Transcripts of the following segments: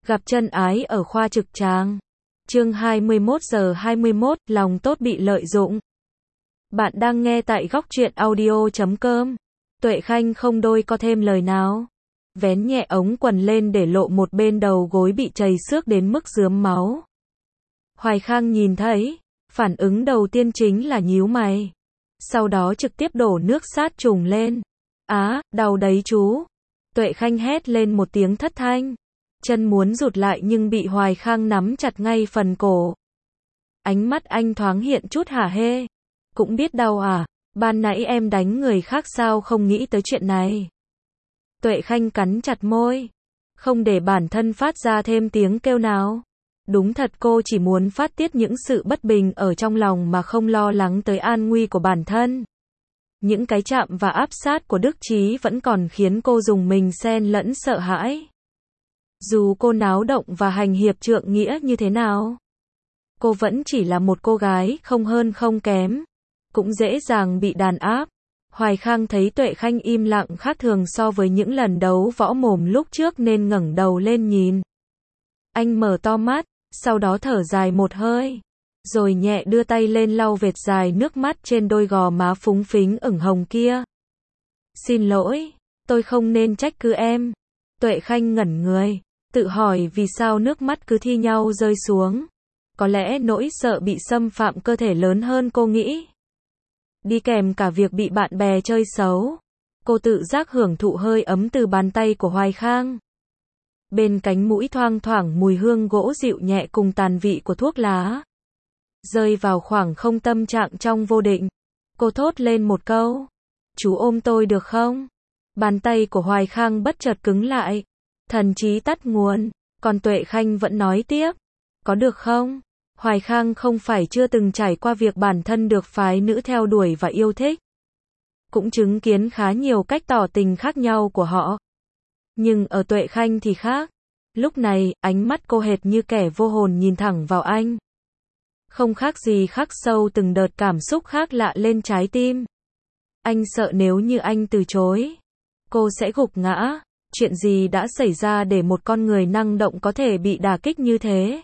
Gặp chân ái ở khoa trực tràng. Chương 21:21, lòng tốt bị lợi dụng. Bạn đang nghe tại góc truyện audio.com. Tuệ Khanh không đôi co thêm lời nào. Vén nhẹ ống quần lên để lộ một bên đầu gối bị trầy xước đến mức rướm máu. Hoài Khang nhìn thấy, phản ứng đầu tiên chính là nhíu mày. Sau đó trực tiếp đổ nước sát trùng lên. Á, đau đấy chú. Tuệ Khanh hét lên một tiếng thất thanh. Chân muốn rụt lại nhưng bị Hoài Khang nắm chặt ngay phần cổ. Ánh mắt anh thoáng hiện chút hả hê. Cũng biết đau à, ban nãy em đánh người khác sao không nghĩ tới chuyện này. Tuệ Khanh cắn chặt môi, không để bản thân phát ra thêm tiếng kêu nào. Đúng thật cô chỉ muốn phát tiết những sự bất bình ở trong lòng mà không lo lắng tới an nguy của bản thân. Những cái chạm và áp sát của Đức Chí vẫn còn khiến cô rùng mình xen lẫn sợ hãi. Dù cô náo động và hành hiệp trượng nghĩa như thế nào, cô vẫn chỉ là một cô gái không hơn không kém, cũng dễ dàng bị đàn áp. Hoài Khang thấy Tuệ Khanh im lặng khác thường so với những lần đấu võ mồm lúc trước nên ngẩng đầu lên nhìn. Anh mở to mắt, sau đó thở dài một hơi, rồi nhẹ đưa tay lên lau vệt dài nước mắt trên đôi gò má phúng phính ửng hồng kia. Xin lỗi, tôi không nên trách cứ em. Tuệ Khanh ngẩn người, tự hỏi vì sao nước mắt cứ thi nhau rơi xuống. Có lẽ nỗi sợ bị xâm phạm cơ thể lớn hơn cô nghĩ. Đi kèm cả việc bị bạn bè chơi xấu. Cô tự giác hưởng thụ hơi ấm từ bàn tay của Hoài Khang. Bên cánh mũi thoang thoảng mùi hương gỗ dịu nhẹ cùng tàn vị của thuốc lá. Rơi vào khoảng không tâm trạng trong vô định. Cô thốt lên một câu. Chú ôm tôi được không? Bàn tay của Hoài Khang bất chợt cứng lại. Thần trí tắt nguồn. Còn Tuệ Khanh vẫn nói tiếp. Có được không? Hoài Khang không phải chưa từng trải qua việc bản thân được phái nữ theo đuổi và yêu thích. Cũng chứng kiến khá nhiều cách tỏ tình khác nhau của họ. Nhưng ở Tuệ Khanh thì khác. Lúc này, ánh mắt cô hệt như kẻ vô hồn nhìn thẳng vào anh. Không khác gì khắc sâu từng đợt cảm xúc khác lạ lên trái tim. Anh sợ nếu như anh từ chối, cô sẽ gục ngã. Chuyện gì đã xảy ra để một con người năng động có thể bị đả kích như thế?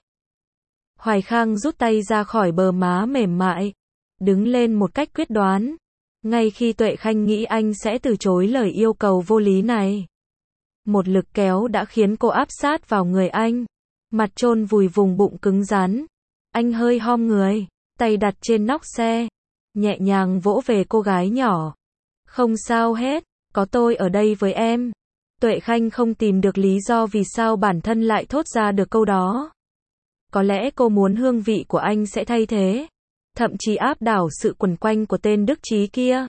Hoài Khang rút tay ra khỏi bờ má mềm mại, đứng lên một cách quyết đoán. Ngay khi Tuệ Khanh nghĩ anh sẽ từ chối lời yêu cầu vô lý này, một lực kéo đã khiến cô áp sát vào người anh, mặt chôn vùi vùng bụng cứng rắn. Anh hơi khom người, tay đặt trên nóc xe, nhẹ nhàng vỗ về cô gái nhỏ. Không sao hết, có tôi ở đây với em. Tuệ Khanh không tìm được lý do vì sao bản thân lại thốt ra được câu đó. Có lẽ cô muốn hương vị của anh sẽ thay thế, thậm chí áp đảo sự quẩn quanh của tên Đức Chí kia.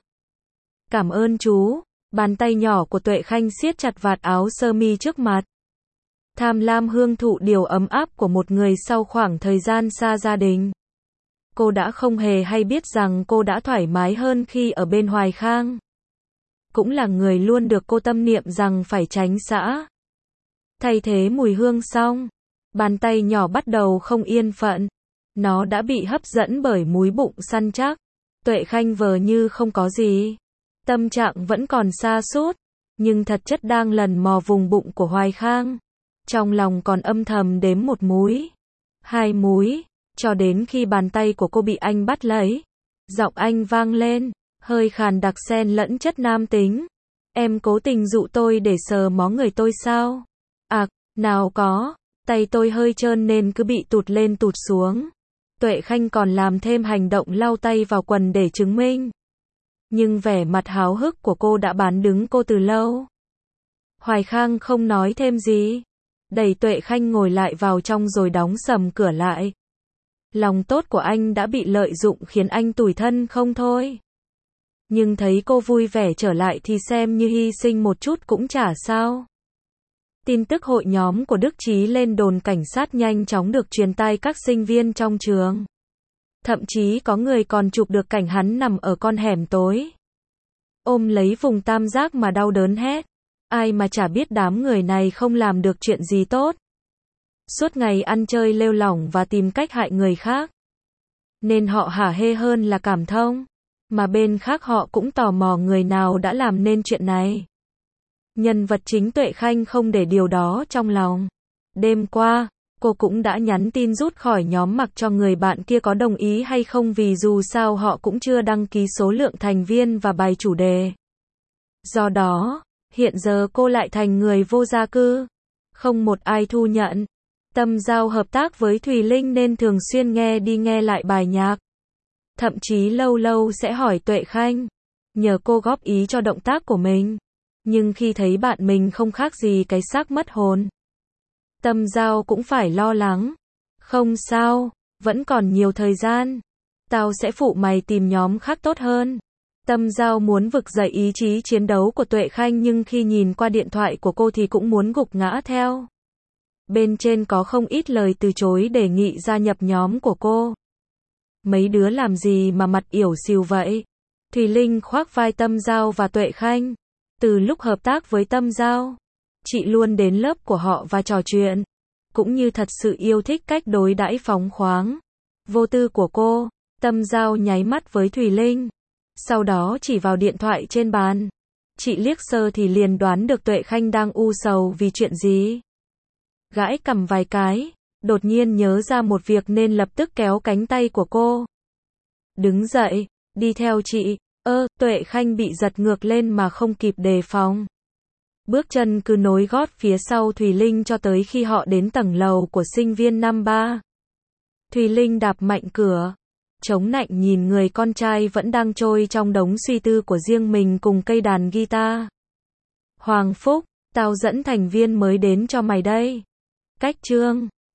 Cảm ơn chú. Bàn tay nhỏ của Tuệ Khanh siết chặt vạt áo sơ mi trước mặt. Tham lam hương thụ điều ấm áp của một người sau khoảng thời gian xa gia đình. Cô đã không hề hay biết rằng cô đã thoải mái hơn khi ở bên Hoài Khang. Cũng là người luôn được cô tâm niệm rằng phải tránh xa. Thay thế mùi hương xong, bàn tay nhỏ bắt đầu không yên phận. Nó đã bị hấp dẫn bởi múi bụng săn chắc. Tuệ Khanh vờ như không có gì. Tâm trạng vẫn còn sa sút, nhưng thật chất đang lần mò vùng bụng của Hoài Khang. Trong lòng còn âm thầm đếm một múi, hai múi, cho đến khi bàn tay của cô bị anh bắt lấy. Giọng anh vang lên, hơi khàn đặc xen lẫn chất nam tính. Em cố tình dụ tôi để sờ mó người tôi sao? À, nào có, tay tôi hơi trơn nên cứ bị tụt lên tụt xuống. Tuệ Khanh còn làm thêm hành động lau tay vào quần để chứng minh. Nhưng vẻ mặt háo hức của cô đã bán đứng cô từ lâu. Hoài Khang không nói thêm gì, đẩy Tuệ Khanh ngồi lại vào trong rồi đóng sầm cửa lại. Lòng tốt của anh đã bị lợi dụng khiến anh tủi thân không thôi. Nhưng thấy cô vui vẻ trở lại thì xem như hy sinh một chút cũng chả sao. Tin tức hội nhóm của Đức Chí lên đồn cảnh sát nhanh chóng được truyền tai các sinh viên trong trường. Thậm chí có người còn chụp được cảnh hắn nằm ở con hẻm tối, ôm lấy vùng tam giác mà đau đớn hét. Ai mà chả biết đám người này không làm được chuyện gì tốt. Suốt ngày ăn chơi lêu lỏng và tìm cách hại người khác. Nên họ hả hê hơn là cảm thông. Mà bên khác họ cũng tò mò người nào đã làm nên chuyện này. Nhân vật chính Tuệ Khanh không để điều đó trong lòng. Đêm qua, cô cũng đã nhắn tin rút khỏi nhóm mặc cho người bạn kia có đồng ý hay không vì dù sao họ cũng chưa đăng ký số lượng thành viên và bài chủ đề. Do đó, hiện giờ cô lại thành người vô gia cư. Không một ai thu nhận. Tâm Giao hợp tác với Thùy Linh nên thường xuyên nghe đi nghe lại bài nhạc. Thậm chí lâu lâu sẽ hỏi Tuệ Khanh, nhờ cô góp ý cho động tác của mình. Nhưng khi thấy bạn mình không khác gì cái xác mất hồn, Tâm Giao cũng phải lo lắng. Không sao, vẫn còn nhiều thời gian. Tao sẽ phụ mày tìm nhóm khác tốt hơn. Tâm Giao muốn vực dậy ý chí chiến đấu của Tuệ Khanh nhưng khi nhìn qua điện thoại của cô thì cũng muốn gục ngã theo. Bên trên có không ít lời từ chối đề nghị gia nhập nhóm của cô. Mấy đứa làm gì mà mặt ỉu xìu vậy? Thùy Linh khoác vai Tâm Giao và Tuệ Khanh. Từ lúc hợp tác với Tâm Giao, chị luôn đến lớp của họ và trò chuyện. Cũng như thật sự yêu thích cách đối đãi phóng khoáng, vô tư của cô. Tâm Giao nháy mắt với Thùy Linh. Sau đó chỉ vào điện thoại trên bàn. Chị liếc sơ thì liền đoán được Tuệ Khanh đang u sầu vì chuyện gì. Gãi cằm vài cái, đột nhiên nhớ ra một việc nên lập tức kéo cánh tay của cô. Đứng dậy, đi theo chị. Tuệ Khanh bị giật ngược lên mà không kịp đề phòng. Bước chân cứ nối gót phía sau Thùy Linh cho tới khi họ đến tầng lầu của sinh viên năm 3. Thùy Linh đạp mạnh cửa, chống nạnh nhìn người con trai vẫn đang trôi trong đống suy tư của riêng mình cùng cây đàn guitar. Hoàng Phúc, tao dẫn thành viên mới đến cho mày đây. Cách chương